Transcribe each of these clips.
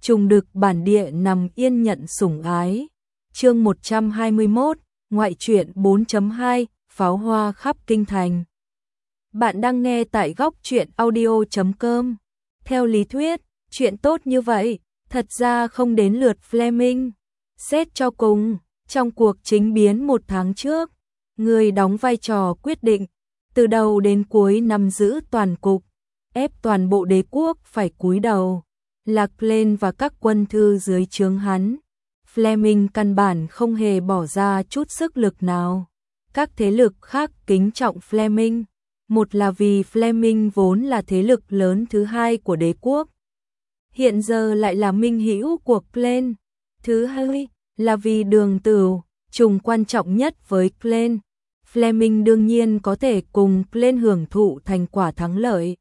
trùng đực bản địa nằm yên nhận sủng ái. Chương 121, ngoại truyện 4.2, pháo hoa khắp kinh thành. Bạn đang nghe tại góc truyện audio.com. Theo lý thuyết, chuyện tốt như vậy, thật ra không đến lượt Fleming. Xét cho cùng, trong cuộc chính biến 1 tháng trước, người đóng vai trò quyết định, từ đầu đến cuối nắm giữ toàn cục, ép toàn bộ đế quốc phải cúi đầu, là Glenn và các quân thư dưới trướng hắn. Fleming căn bản không hề bỏ ra chút sức lực nào. Các thế lực khác kính trọng Fleming, một là vì Fleming vốn là thế lực lớn thứ hai của đế quốc, hiện giờ lại là minh hữu của Glenn. Thứ hai là vì Đường Tửu, trùng quan trọng nhất với Glenn. Fleming đương nhiên có thể cùng Glenn hưởng thụ thành quả thắng lợi.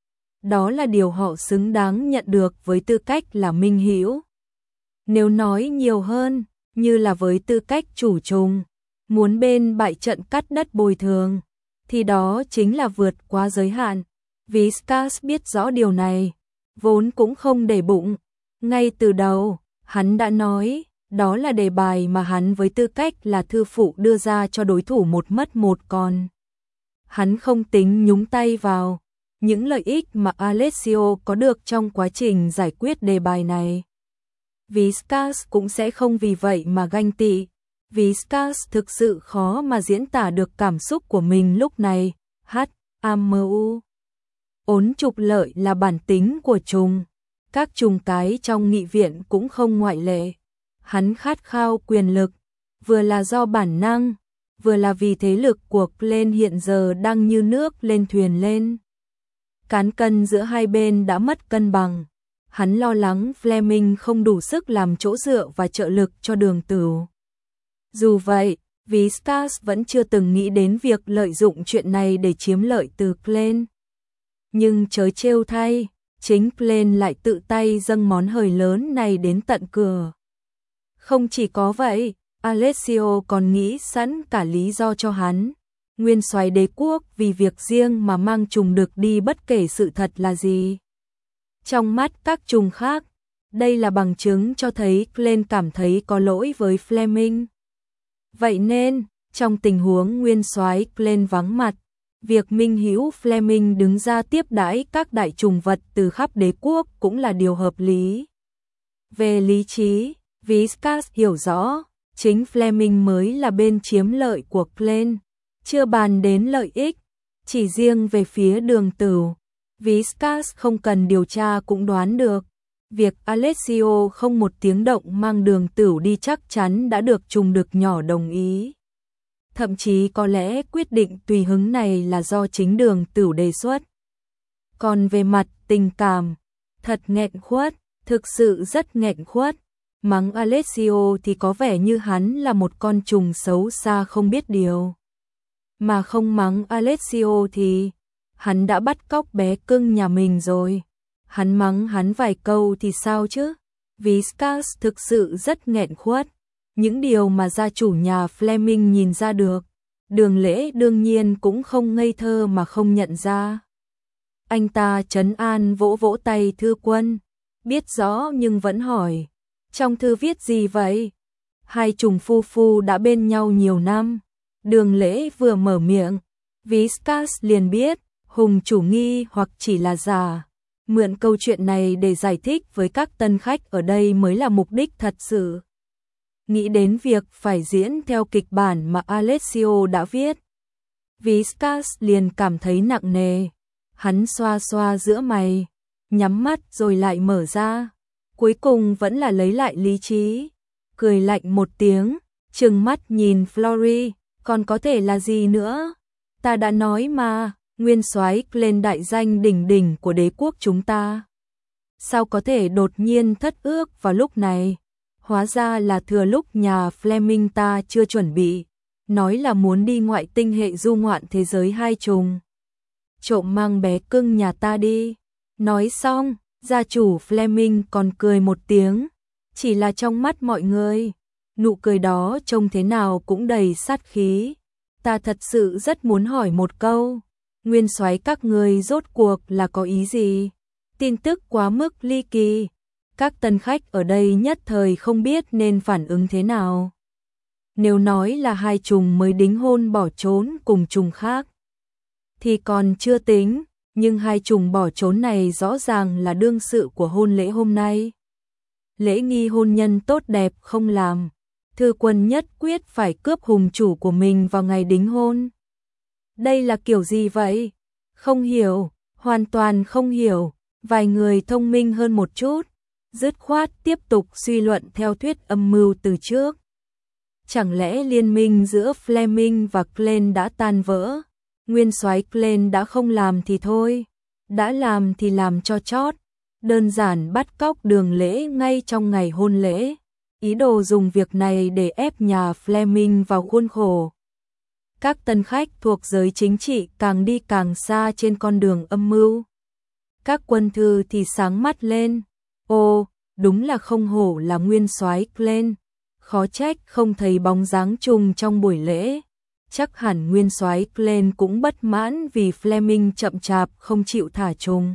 Đó là điều họ xứng đáng nhận được với tư cách là minh hữu. Nếu nói nhiều hơn, như là với tư cách chủ trùng, muốn bên bại trận cắt đất bồi thường, thì đó chính là vượt quá giới hạn. Viscas biết rõ điều này, vốn cũng không để bụng. Ngay từ đầu, hắn đã nói, đó là đề bài mà hắn với tư cách là thư phụ đưa ra cho đối thủ một mất một còn. Hắn không tính nhúng tay vào những lợi ích mà Alessio có được trong quá trình giải quyết đề bài này. Viscas cũng sẽ không vì vậy mà ganh tị. Viscas thực sự khó mà diễn tả được cảm xúc của mình lúc này. HAMU. Ốn trục lợi là bản tính của trùng. Các trùng cái trong nghị viện cũng không ngoại lệ. Hắn khát khao quyền lực, vừa là do bản năng, vừa là vì thế lực của Glenn hiện giờ đang như nước lên thuyền lên. Cán cân giữa hai bên đã mất cân bằng. Hắn lo lắng Fleming không đủ sức làm chỗ dựa và trợ lực cho Đường Tửu. Dù vậy, Viscas vẫn chưa từng nghĩ đến việc lợi dụng chuyện này để chiếm lợi từ Glenn. Nhưng trớ trêu thay, chính Glenn lại tự tay dâng món hời lớn này đến tận cửa. Không chỉ có vậy, Alessio còn nghĩ sẵn cả lý do cho hắn. Nguyên soái đế quốc vì việc riêng mà mang trùng đực đi bất kể sự thật là gì. Trong mắt các trùng khác, đây là bằng chứng cho thấy Glenn cảm thấy có lỗi với Fleming. Vậy nên, trong tình huống nguyên soái Glenn vắng mặt, việc minh hữu Fleming đứng ra tiếp đãi các đại trùng vật từ khắp đế quốc cũng là điều hợp lý. Về lý trí, Viscas hiểu rõ, chính Fleming mới là bên chiếm lợi của Glenn, chưa bàn đến lợi ích, chỉ riêng về phía Đường Tửu. Viscas không cần điều tra cũng đoán được, việc Alessio không một tiếng động mang Đường Tửu đi chắc chắn đã được trùng đực nhỏ đồng ý. Thậm chí có lẽ quyết định tùy hứng này là do chính Đường Tửu đề xuất. Còn về mặt tình cảm, thật nghẹn khuất, thực sự rất nghẹn khuất. Mắng Alessio thì có vẻ như hắn là một con trùng xấu xa không biết điều. Mà không mắng Alessio thì hắn đã bắt cóc bé cưng nhà mình rồi. Hắn mắng hắn vài câu thì sao chứ? Viscas thực sự rất nghẹn khuất. Những điều mà gia chủ nhà Fleming nhìn ra được, Đường Lễ đương nhiên cũng không ngây thơ mà không nhận ra. Anh ta trấn an vỗ vỗ tay thư quân, biết rõ nhưng vẫn hỏi, trong thư viết gì vậy? Hai trùng phu phu đã bên nhau nhiều năm. Đường Lễ vừa mở miệng, Viscas liền biết, Hùng chủ nghi hoặc chỉ là giả. Mượn câu chuyện này để giải thích với các tân khách ở đây mới là mục đích thật sự. Nghĩ đến việc phải diễn theo kịch bản mà Alessio đã viết, Viscas liền cảm thấy nặng nề. Hắn xoa xoa giữa mày, nhắm mắt rồi lại mở ra. Cuối cùng vẫn là lấy lại lý trí, cười lạnh một tiếng, trừng mắt nhìn Flory, còn có thể là gì nữa? Ta đã nói mà, nguyên soái Glenn đại danh đỉnh đỉnh của đế quốc chúng ta. Sao có thể đột nhiên thất ước vào lúc này? Hóa ra là thừa lúc nhà Fleming ta chưa chuẩn bị, nói là muốn đi ngoại tinh hệ du ngoạn thế giới hai trùng. Trộm mang bé cưng nhà ta đi. Nói xong, gia chủ Fleming còn cười một tiếng, chỉ là trong mắt mọi người, nụ cười đó trông thế nào cũng đầy sát khí. Ta thật sự rất muốn hỏi một câu, nguyên soái các người rốt cuộc là có ý gì? Tin tức quá mức ly kỳ, Các tân khách ở đây nhất thời không biết nên phản ứng thế nào. Nếu nói là hai trùng mới đính hôn bỏ trốn cùng trùng khác thì còn chưa tính, nhưng hai trùng bỏ trốn này rõ ràng là đương sự của hôn lễ hôm nay. Lễ nghi hôn nhân tốt đẹp không làm, Thư Quân nhất quyết phải cướp hùng chủ của mình vào ngày đính hôn. Đây là kiểu gì vậy? Không hiểu, hoàn toàn không hiểu. Vài người thông minh hơn một chút, dứt khoát tiếp tục suy luận theo thuyết âm mưu từ trước. Chẳng lẽ liên minh giữa Fleming và Klein đã tan vỡ? Nguyên soái Klein đã không làm thì thôi, đã làm thì làm cho chót, đơn giản bắt cóc Đường Lễ ngay trong ngày hôn lễ, ý đồ dùng việc này để ép nhà Fleming vào khuôn khổ. Các tân khách thuộc giới chính trị càng đi càng xa trên con đường âm mưu. Các quân thư thì sáng mắt lên, ô, đúng là không hổ là nguyên soái Klein, khó trách không thấy bóng dáng trùng trong buổi lễ. Chắc hẳn nguyên soái Klein cũng bất mãn vì Fleming chậm chạp không chịu thả trùng,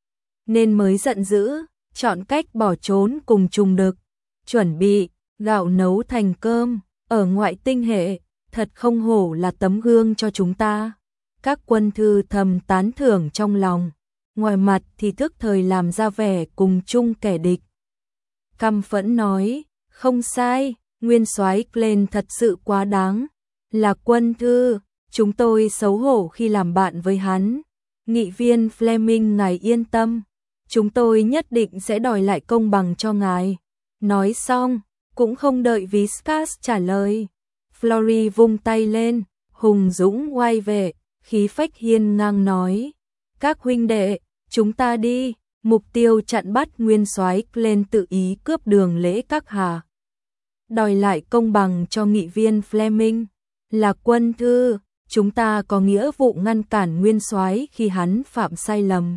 nên mới giận dữ, chọn cách bỏ trốn cùng trùng đực, chuẩn bị gạo nấu thành cơm, ở ngoại tinh hệ, thật không hổ là tấm gương cho chúng ta. Các quân thư thầm tán thưởng trong lòng, ngoài mặt thì thức thời làm ra vẻ cùng chung kẻ địch. Căm phẫn nói, không sai, nguyên soái Klein thật sự quá đáng. Là quân thư, chúng tôi xấu hổ khi làm bạn với hắn. Nghị viên Fleming ngài yên tâm, chúng tôi nhất định sẽ đòi lại công bằng cho ngài. Nói xong, cũng không đợi Viscas trả lời. Flory vung tay lên, hùng dũng oai vệ, khí phách hiên ngang nói. Các huynh đệ, chúng ta đi, mục tiêu chặn bắt nguyên soái Klein tự ý cướp Đường Lễ các hạ. Đòi lại công bằng cho nghị viên Fleming. Là quân thư, chúng ta có nghĩa vụ ngăn cản nguyên soái khi hắn phạm sai lầm.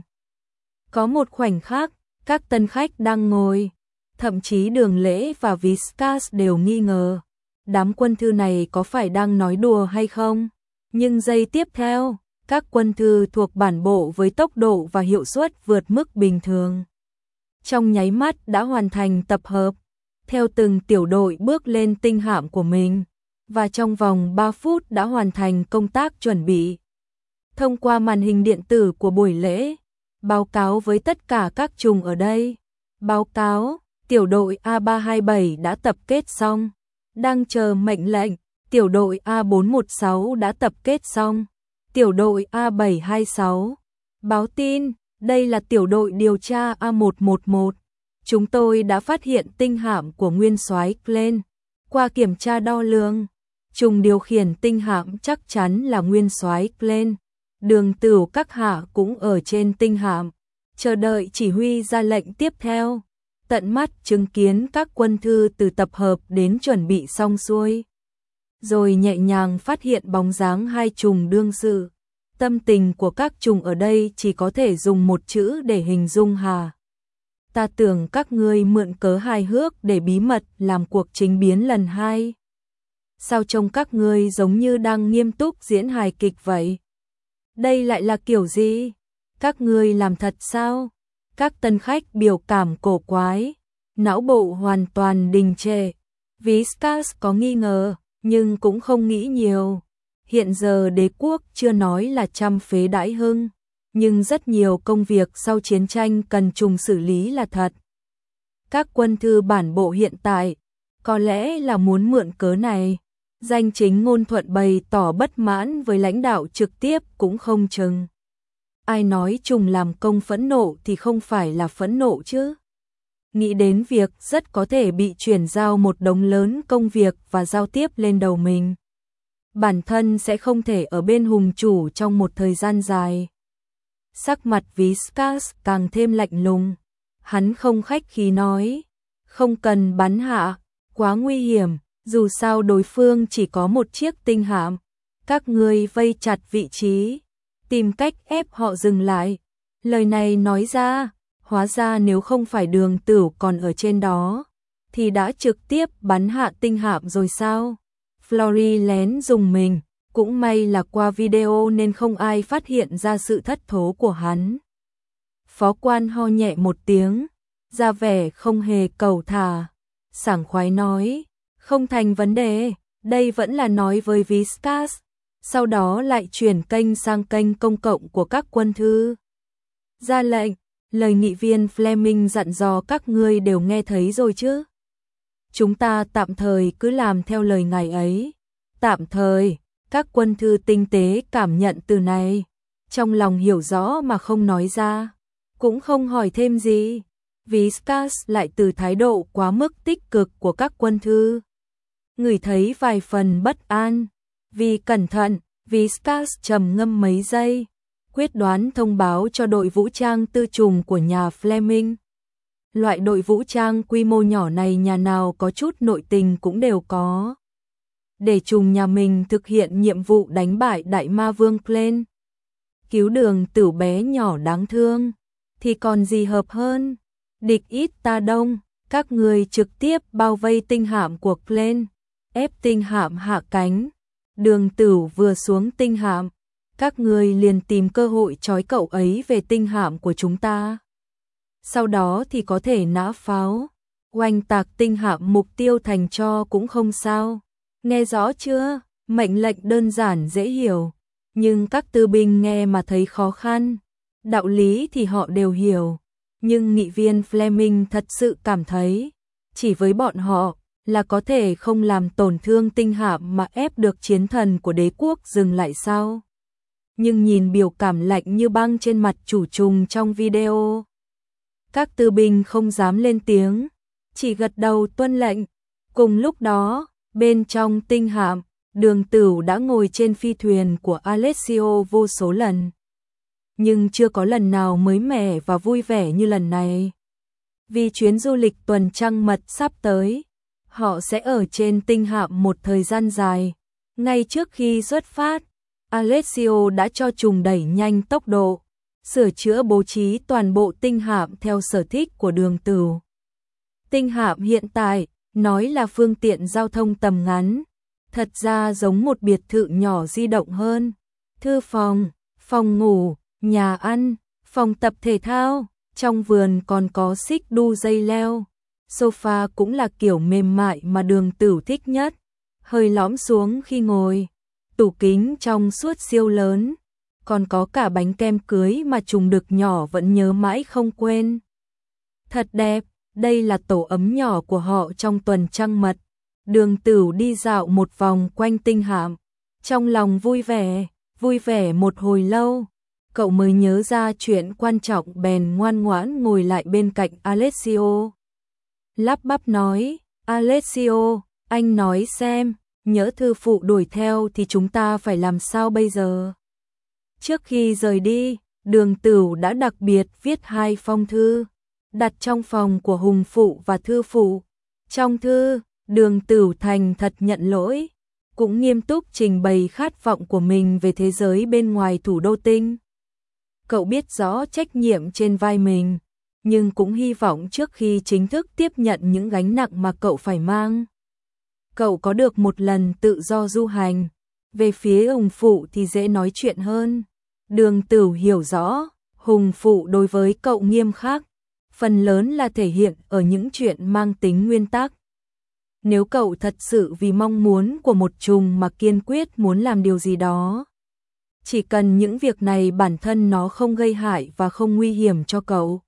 Có một khoảnh khắc, các tân khách đang ngồi, thậm chí Đường Lễ và Viscas đều nghi ngờ, đám quân thư này có phải đang nói đùa hay không? Nhưng giây tiếp theo, các quân thư thuộc bản bộ với tốc độ và hiệu suất vượt mức bình thường, trong nháy mắt đã hoàn thành tập hợp, theo từng tiểu đội bước lên tinh hạm của mình, và trong vòng 3 phút đã hoàn thành công tác chuẩn bị. Thông qua màn hình điện tử của buổi lễ, báo cáo với tất cả các trùng ở đây. Báo cáo, tiểu đội A327 đã tập kết xong, đang chờ mệnh lệnh. Tiểu đội A416 đã tập kết xong. Tiểu đội A726 báo tin, đây là tiểu đội điều tra A111. Chúng tôi đã phát hiện tinh hạm của nguyên soái Klein. Qua kiểm tra đo lường, trùng điều khiển tinh hạm chắc chắn là nguyên soái Klein. Đường Tửu các hạ cũng ở trên tinh hạm, chờ đợi chỉ huy ra lệnh tiếp theo. Tận mắt chứng kiến các quân thư từ tập hợp đến chuẩn bị xong xuôi, rồi nhẹ nhàng phát hiện bóng dáng hai trùng đương sự. Tâm tình của các trùng ở đây chỉ có thể dùng một chữ để hình dung hà. Ta tưởng các ngươi mượn cớ hài hước để bí mật làm cuộc chính biến lần 2. Sao trông các ngươi giống như đang nghiêm túc diễn hài kịch vậy? Đây lại là kiểu gì? Các ngươi làm thật sao? Các tân khách biểu cảm cổ quái, não bộ hoàn toàn đình trệ. Viscas có nghi ngờ, nhưng cũng không nghĩ nhiều. Hiện giờ đế quốc chưa nói là trăm phế đãi hưng, nhưng rất nhiều công việc sau chiến tranh cần trùng xử lý là thật. Các quân thư bản bộ hiện tại, có lẽ là muốn mượn cớ này, danh chính ngôn thuận bày tỏ bất mãn với lãnh đạo trực tiếp cũng không chừng. Ai nói trùng làm công phẫn nộ thì không phải là phẫn nộ chứ. Nghĩ đến việc rất có thể bị chuyển giao một đống lớn công việc và giao tiếp lên đầu mình. Bản thân sẽ không thể ở bên hùng chủ trong một thời gian dài. Sắc mặt Viscas càng thêm lạnh lùng. Hắn không khách khí nói, không cần bắn hạ, quá nguy hiểm, dù sao đối phương chỉ có một chiếc tinh hạm. Các ngươi vây chặt vị trí, tìm cách ép họ dừng lại. Lời này nói ra, hóa ra nếu không phải Đường Tửu còn ở trên đó, thì đã trực tiếp bắn hạ tinh hạm rồi sao? Flory lén dùng mình, cũng may là qua video nên không ai phát hiện ra sự thất thố của hắn. Phó quan ho nhẹ một tiếng, ra vẻ không hề cầu thả, sảng khoái nói, không thành vấn đề, đây vẫn là nói với Viscas, sau đó lại chuyển kênh sang kênh công cộng của các quân thư. Ra lệnh, lời nghị viên Fleming dặn dò các ngươi đều nghe thấy rồi chứ? Chúng ta tạm thời cứ làm theo lời ngài ấy. Tạm thời, các quân thư tinh tế cảm nhận từ này, trong lòng hiểu rõ mà không nói ra, cũng không hỏi thêm gì. Viscas lại từ thái độ quá mức tích cực của các quân thư, ngửi thấy vài phần bất an. Vì cẩn thận, Viscas trầm ngâm mấy giây, quyết đoán thông báo cho đội vũ trang tư trùng của nhà Fleming. Loại đội vũ trang quy mô nhỏ này nhà nào có chút nội tình cũng đều có. Để trùng nhà mình thực hiện nhiệm vụ đánh bại đại ma vương Glenn, cứu Đường Tửu bé nhỏ đáng thương, thì còn gì hợp hơn. Địch ít ta đông, các người trực tiếp bao vây tinh hạm của Glenn, ép tinh hạm hạ cánh. Đường Tửu vừa xuống tinh hạm, các người liền tìm cơ hội trói cậu ấy về tinh hạm của chúng ta. Sau đó thì có thể nã pháo, oanh tạc tinh hạm mục tiêu thành tro cũng không sao. Nghe rõ chưa? Mệnh lệnh đơn giản dễ hiểu, nhưng các tư binh nghe mà thấy khó khăn. Đạo lý thì họ đều hiểu, nhưng nghị viên Fleming thật sự cảm thấy, chỉ với bọn họ là có thể không làm tổn thương tinh hạm mà ép được chiến thần của đế quốc dừng lại sao? Nhưng nhìn biểu cảm lạnh như băng trên mặt chủ trùng trong video, các tư binh không dám lên tiếng, chỉ gật đầu tuân lệnh. Cùng lúc đó, bên trong tinh hạm, Đường Tửu đã ngồi trên phi thuyền của Alessio vô số lần, nhưng chưa có lần nào mới mẻ và vui vẻ như lần này. Vì chuyến du lịch tuần trăng mật sắp tới, họ sẽ ở trên tinh hạm một thời gian dài. Ngay trước khi xuất phát, Alessio đã cho trùng đẩy nhanh tốc độ, sửa chữa bố trí toàn bộ tinh hạm theo sở thích của Đường Tửu. Tinh hạm hiện tại, nói là phương tiện giao thông tầm ngắn, thật ra giống một biệt thự nhỏ di động hơn. Thư phòng, phòng ngủ, nhà ăn, phòng tập thể thao, trong vườn còn có xích đu dây leo. Sofa cũng là kiểu mềm mại mà Đường Tửu thích nhất, hơi lõm xuống khi ngồi. Tủ kính trong suốt siêu lớn, còn có cả bánh kem cưới mà trùng đực nhỏ vẫn nhớ mãi không quên. Thật đẹp, đây là tổ ấm nhỏ của họ trong tuần trăng mật. Đường Tửu đi dạo một vòng quanh tinh hạm, trong lòng vui vẻ một hồi lâu, cậu mới nhớ ra chuyện quan trọng bèn ngoan ngoãn ngồi lại bên cạnh Alessio. Lắp bắp nói, Alessio, anh nói xem, nhỡ thư phụ đuổi theo thì chúng ta phải làm sao bây giờ? Trước khi rời đi, Đường Tửu đã đặc biệt viết 2 phong thư, đặt trong phòng của Hùng phụ và thư phụ. Trong thư, Đường Tửu thành thật nhận lỗi, cũng nghiêm túc trình bày khát vọng của mình về thế giới bên ngoài thủ đô tinh. Cậu biết rõ trách nhiệm trên vai mình, nhưng cũng hy vọng trước khi chính thức tiếp nhận những gánh nặng mà cậu phải mang, cậu có được một lần tự do du hành. Về phía Hùng phụ thì dễ nói chuyện hơn. Đường Tửu hiểu rõ, Hùng phụ đối với cậu nghiêm khắc, phần lớn là thể hiện ở những chuyện mang tính nguyên tắc. Nếu cậu thật sự vì mong muốn của một trùng mà kiên quyết muốn làm điều gì đó, chỉ cần những việc này bản thân nó không gây hại và không nguy hiểm cho cậu,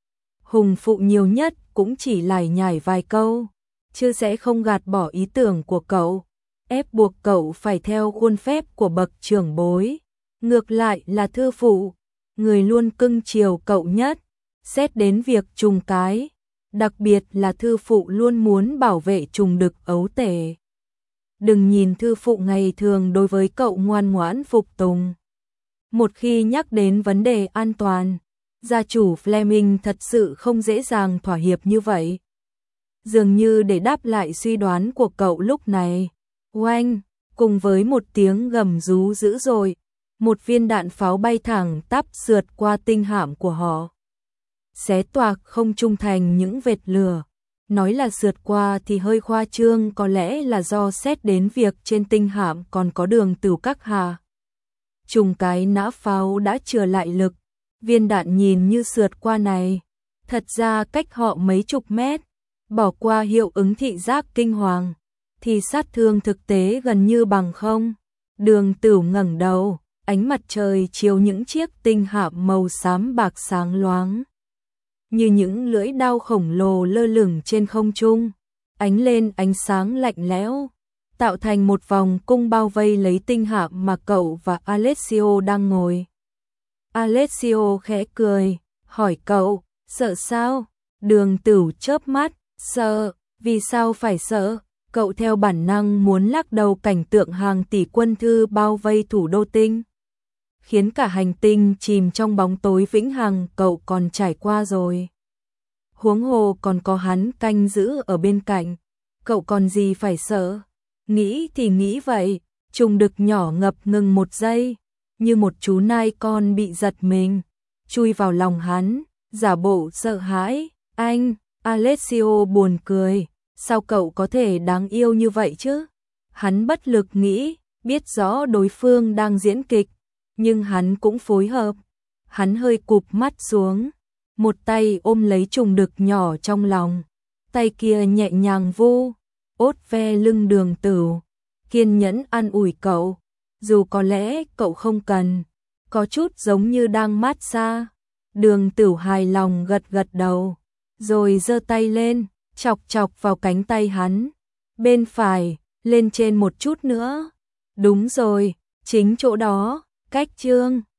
Hùng phụ nhiều nhất cũng chỉ lải nhải vài câu, chứ sẽ không gạt bỏ ý tưởng của cậu, ép buộc cậu phải theo khuôn phép của bậc trưởng bối. Ngược lại là thư phụ, người luôn cưng chiều cậu nhất, xét đến việc trùng cái, đặc biệt là thư phụ luôn muốn bảo vệ trùng đực ấu tể. Đừng nhìn thư phụ ngày thường đối với cậu ngoan ngoãn phục tùng, một khi nhắc đến vấn đề an toàn, gia chủ Fleming thật sự không dễ dàng thỏa hiệp như vậy. Dường như để đáp lại suy đoán của cậu lúc này, oanh, cùng với một tiếng gầm rú dữ dội, một viên đạn pháo bay thẳng tắp sượt qua tinh hạm của họ, xé toạc không trung thành những vệt lửa. Nói là sượt qua thì hơi khoa trương, có lẽ là do xét đến việc trên tinh hạm còn có Đường Tửu các hạ. Trùng cái nã pháo đã chừa lại lực, viên đạn nhìn như sượt qua này, Thật ra cách họ mấy chục mét, bỏ qua hiệu ứng thị giác kinh hoàng, thì sát thương thực tế gần như bằng không. Đường Tửu ngẩng đầu, ánh mặt trời chiếu những chiếc tinh hạm màu xám bạc sáng loáng, như những lưỡi đao khổng lồ lơ lửng trên không trung, ánh lên ánh sáng lạnh lẽo, tạo thành một vòng cung bao vây lấy tinh hạm mà cậu và Alessio đang ngồi. Alessio khẽ cười, hỏi cậu, sợ sao? Đường Tửu chớp mắt, sợ, vì sao phải sợ? Cậu theo bản năng muốn lắc đầu cảnh tượng hàng tỷ quân thư bao vây thủ đô tinh, khiến cả hành tinh chìm trong bóng tối vĩnh hằng, cậu còn trải qua rồi. Huống hồ còn có hắn canh giữ ở bên cạnh, cậu còn gì phải sợ? Nghĩ thì nghĩ vậy, trùng đực nhỏ ngập ngừng một giây, như một chú nai con bị giật mình, chui vào lòng hắn, giả bộ sợ hãi. Anh, Alessio buồn cười, sao cậu có thể đáng yêu như vậy chứ? Hắn bất lực nghĩ, biết rõ đối phương đang diễn kịch, nhưng hắn cũng phối hợp. Hắn hơi cụp mắt xuống, một tay ôm lấy trùng đực nhỏ trong lòng, tay kia nhẹ nhàng vu ốt ve lưng Đường Tửu, kiên nhẫn an ủi cậu, dù có lẽ cậu không cần, có chút giống như đang mát xa. Đường Tửu hài lòng gật gật đầu, rồi giơ tay lên, chọc chọc vào cánh tay hắn. Bên phải, lên trên một chút nữa. Đúng rồi, chính chỗ đó, cách chương